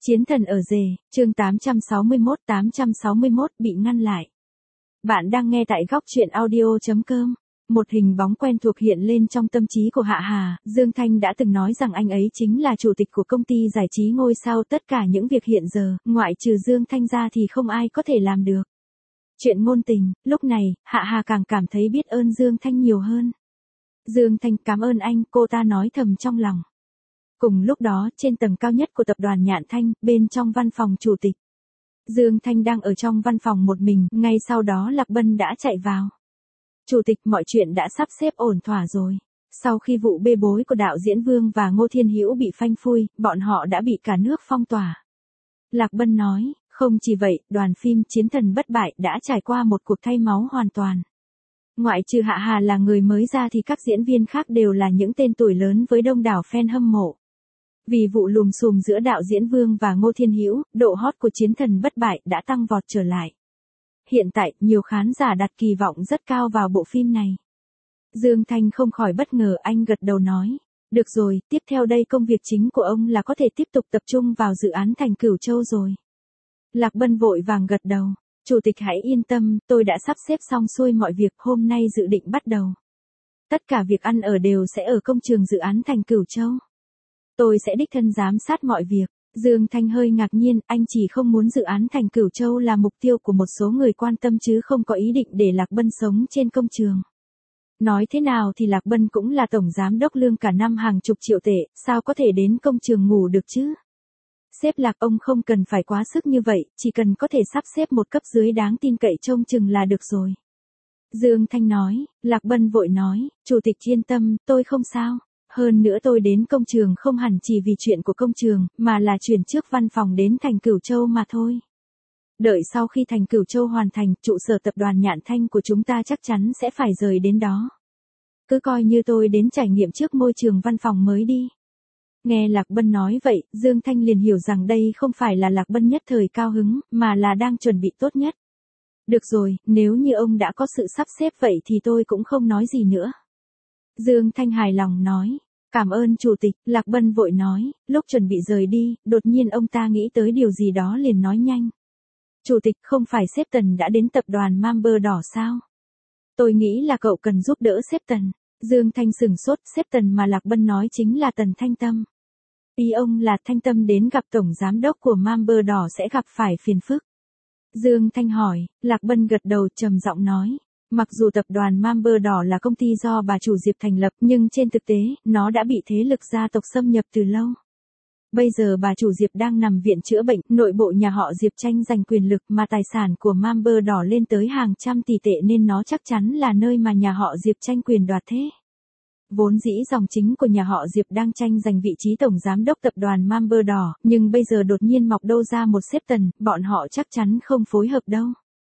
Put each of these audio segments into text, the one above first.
Chiến thần ở rể, chương 861 bị ngăn lại. Bạn đang nghe tại góc truyện audio.com. Một hình bóng quen thuộc hiện lên trong tâm trí của Hạ Hà, Dương Thanh đã từng nói rằng anh ấy chính là chủ tịch của công ty giải trí ngôi sao, tất cả những việc hiện giờ, ngoại trừ Dương Thanh ra thì không ai có thể làm được. Chuyện ngôn tình, lúc này, Hạ Hà càng cảm thấy biết ơn Dương Thanh nhiều hơn. Dương Thanh, cảm ơn anh, cô ta nói thầm trong lòng. Cùng lúc đó, trên tầng cao nhất của tập đoàn Nhạn Thanh, bên trong văn phòng chủ tịch. Dương Thanh đang ở trong văn phòng một mình, ngay sau đó Lạc Bân đã chạy vào. Chủ tịch, mọi chuyện đã sắp xếp ổn thỏa rồi. Sau khi vụ bê bối của đạo diễn Vương và Ngô Thiên Hữu bị phanh phui, bọn họ đã bị cả nước phong tỏa. Lạc Bân nói, không chỉ vậy, đoàn phim Chiến thần bất bại đã trải qua một cuộc thay máu hoàn toàn. Ngoại trừ Hạ Hà là người mới ra thì các diễn viên khác đều là những tên tuổi lớn với đông đảo fan hâm mộ. Vì vụ lùm xùm giữa đạo diễn Vương và Ngô Thiên Hữu, độ hot của Chiến thần bất bại đã tăng vọt trở lại. Hiện tại, nhiều khán giả đặt kỳ vọng rất cao vào bộ phim này. Dương Thanh không khỏi bất ngờ, anh gật đầu nói. Được rồi, tiếp theo đây công việc chính của ông là có thể tiếp tục tập trung vào dự án Thành Cửu Châu rồi. Lạc Bân vội vàng gật đầu. Chủ tịch hãy yên tâm, tôi đã sắp xếp xong xuôi mọi việc, hôm nay dự định bắt đầu. Tất cả việc ăn ở đều sẽ ở công trường dự án Thành Cửu Châu. Tôi sẽ đích thân giám sát mọi việc. Dương Thanh hơi ngạc nhiên, anh chỉ không muốn dự án Thành Cửu Châu là mục tiêu của một số người quan tâm chứ không có ý định để Lạc Bân sống trên công trường. Nói thế nào thì Lạc Bân cũng là tổng giám đốc lương cả năm hàng chục triệu tệ, sao có thể đến công trường ngủ được chứ? Sếp Lạc, ông không cần phải quá sức như vậy, chỉ cần có thể sắp xếp một cấp dưới đáng tin cậy trông chừng là được rồi. Dương Thanh nói. Lạc Bân vội nói, chủ tịch yên tâm, tôi không sao. Hơn nữa tôi đến công trường không hẳn chỉ vì chuyện của công trường, mà là chuyển trước văn phòng đến Thành Cửu Châu mà thôi. Đợi sau khi Thành Cửu Châu hoàn thành, trụ sở tập đoàn Nhạn Thanh của chúng ta chắc chắn sẽ phải rời đến đó. Cứ coi như tôi đến trải nghiệm trước môi trường văn phòng mới đi. Nghe Lạc Bân nói vậy, Dương Thanh liền hiểu rằng đây không phải là Lạc Bân nhất thời cao hứng, mà là đang chuẩn bị tốt nhất. Được rồi, nếu như ông đã có sự sắp xếp vậy thì tôi cũng không nói gì nữa. Dương Thanh hài lòng nói. Cảm ơn chủ tịch, Lạc Bân vội nói, lúc chuẩn bị rời đi, đột nhiên ông ta nghĩ tới điều gì đó liền nói nhanh. Chủ tịch, không phải sếp Tần đã đến tập đoàn Member đỏ sao? Tôi nghĩ là cậu cần giúp đỡ sếp Tần. Dương Thanh sửng sốt, sếp Tần mà Lạc Bân nói chính là Tần Thanh Tâm. Ý ông là Thanh Tâm đến gặp tổng giám đốc của Member đỏ sẽ gặp phải phiền phức. Dương Thanh hỏi, Lạc Bân gật đầu trầm giọng nói. Mặc dù tập đoàn Member đỏ là công ty do bà chủ Diệp thành lập, nhưng trên thực tế, nó đã bị thế lực gia tộc xâm nhập từ lâu. Bây giờ bà chủ Diệp đang nằm viện chữa bệnh, nội bộ nhà họ Diệp tranh giành quyền lực mà tài sản của Member đỏ lên tới hàng trăm tỷ tệ nên nó chắc chắn là nơi mà nhà họ Diệp tranh quyền đoạt thế. Vốn dĩ dòng chính của nhà họ Diệp đang tranh giành vị trí tổng giám đốc tập đoàn Member đỏ, nhưng bây giờ đột nhiên mọc đâu ra một sếp Tần, bọn họ chắc chắn không phối hợp đâu.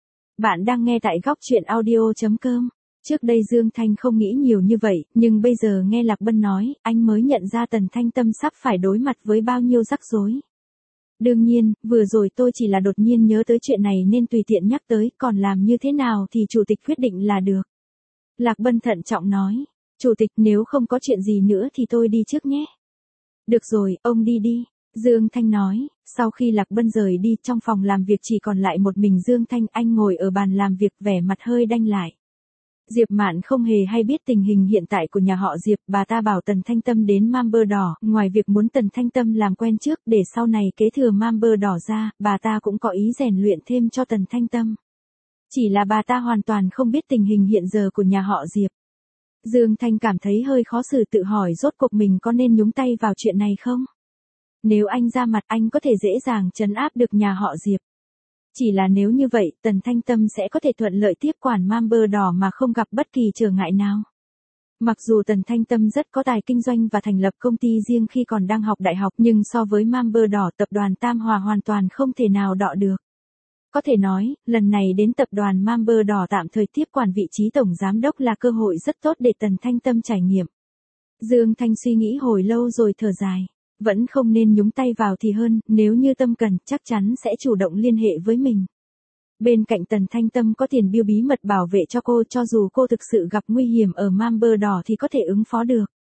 Bạn đang nghe tại góc truyện audio.com. Trước đây Dương Thanh không nghĩ nhiều như vậy, nhưng bây giờ nghe Lạc Bân nói, anh mới nhận ra Tần Thanh Tâm sắp phải đối mặt với bao nhiêu rắc rối. Đương nhiên, vừa rồi tôi chỉ là đột nhiên nhớ tới chuyện này nên tùy tiện nhắc tới, còn làm như thế nào thì chủ tịch quyết định là được. Lạc Bân thận trọng nói, chủ tịch nếu không có chuyện gì nữa thì tôi đi trước nhé. Được rồi, ông đi đi. Dương Thanh nói, sau khi Lạc Bân rời đi trong phòng làm việc chỉ còn lại một mình Dương Thanh, anh ngồi ở bàn làm việc vẻ mặt hơi đanh lại. Diệp Mạn không hề hay biết tình hình hiện tại của nhà họ Diệp, bà ta bảo Tần Thanh Tâm đến Member đỏ, ngoài việc muốn Tần Thanh Tâm làm quen trước để sau này kế thừa Member đỏ ra, bà ta cũng có ý rèn luyện thêm cho Tần Thanh Tâm. Chỉ là bà ta hoàn toàn không biết tình hình hiện giờ của nhà họ Diệp. Dương Thanh cảm thấy hơi khó xử tự hỏi rốt cuộc mình có nên nhúng tay vào chuyện này không? Nếu anh ra mặt anh có thể dễ dàng trấn áp được nhà họ Diệp. Chỉ là nếu như vậy, Tần Thanh Tâm sẽ có thể thuận lợi tiếp quản Member đỏ mà không gặp bất kỳ trở ngại nào. Mặc dù Tần Thanh Tâm rất có tài kinh doanh và thành lập công ty riêng khi còn đang học đại học, nhưng so với Member đỏ tập đoàn Tam Hòa hoàn toàn không thể nào đọ được. Có thể nói, lần này đến tập đoàn Member đỏ tạm thời tiếp quản vị trí tổng giám đốc là cơ hội rất tốt để Tần Thanh Tâm trải nghiệm. Dương Thanh suy nghĩ hồi lâu rồi thở dài. Vẫn không nên nhúng tay vào thì hơn, nếu như Tâm cần, chắc chắn sẽ chủ động liên hệ với mình. Bên cạnh Tần Thanh Tâm có tiền biêu bí mật bảo vệ cho cô, cho dù cô thực sự gặp nguy hiểm ở Member đỏ thì có thể ứng phó được.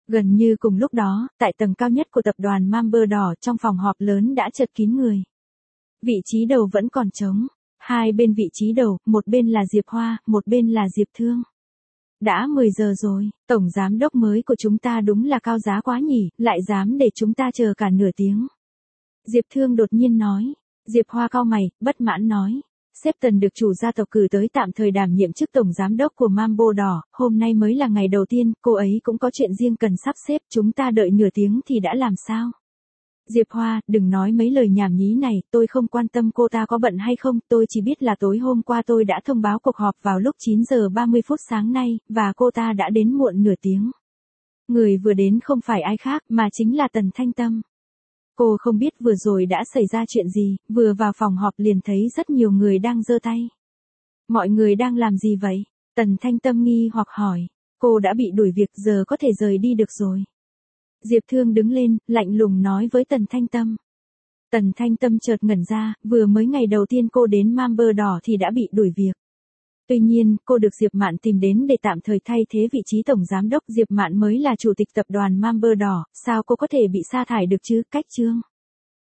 Gần như cùng lúc đó, tại tầng cao nhất của tập đoàn Member đỏ trong phòng họp lớn đã chật kín người. Vị trí đầu vẫn còn trống. Hai bên vị trí đầu, một bên là Diệp Hoa, một bên là Diệp Thương. Đã 10 giờ rồi, tổng giám đốc mới của chúng ta đúng là cao giá quá nhỉ, lại dám để chúng ta chờ cả nửa tiếng. Diệp Thương đột nhiên nói. Diệp Hoa cau mày, bất mãn nói. Sếp Tần được chủ gia tộc cử tới tạm thời đảm nhiệm chức tổng giám đốc của Mambo đỏ, hôm nay mới là ngày đầu tiên, cô ấy cũng có chuyện riêng cần sắp xếp, chúng ta đợi nửa tiếng thì đã làm sao? Diệp Hoa, đừng nói mấy lời nhảm nhí này, tôi không quan tâm cô ta có bận hay không, tôi chỉ biết là tối hôm qua tôi đã thông báo cuộc họp vào lúc 9 giờ 30 phút sáng nay, và cô ta đã đến muộn nửa tiếng. Người vừa đến không phải ai khác, mà chính là Tần Thanh Tâm. Cô không biết vừa rồi đã xảy ra chuyện gì, vừa vào phòng họp liền thấy rất nhiều người đang giơ tay. Mọi người đang làm gì vậy? Tần Thanh Tâm nghi hoặc hỏi. Cô đã bị đuổi việc, giờ có thể rời đi được rồi. Diệp Thương đứng lên, lạnh lùng nói với Tần Thanh Tâm. Tần Thanh Tâm chợt ngẩn ra, vừa mới ngày đầu tiên cô đến Member đỏ thì đã bị đuổi việc. Tuy nhiên, cô được Diệp Mạn tìm đến để tạm thời thay thế vị trí tổng giám đốc. Diệp Mạn mới là chủ tịch tập đoàn Member đỏ, sao cô có thể bị sa thải được chứ? Cách chương.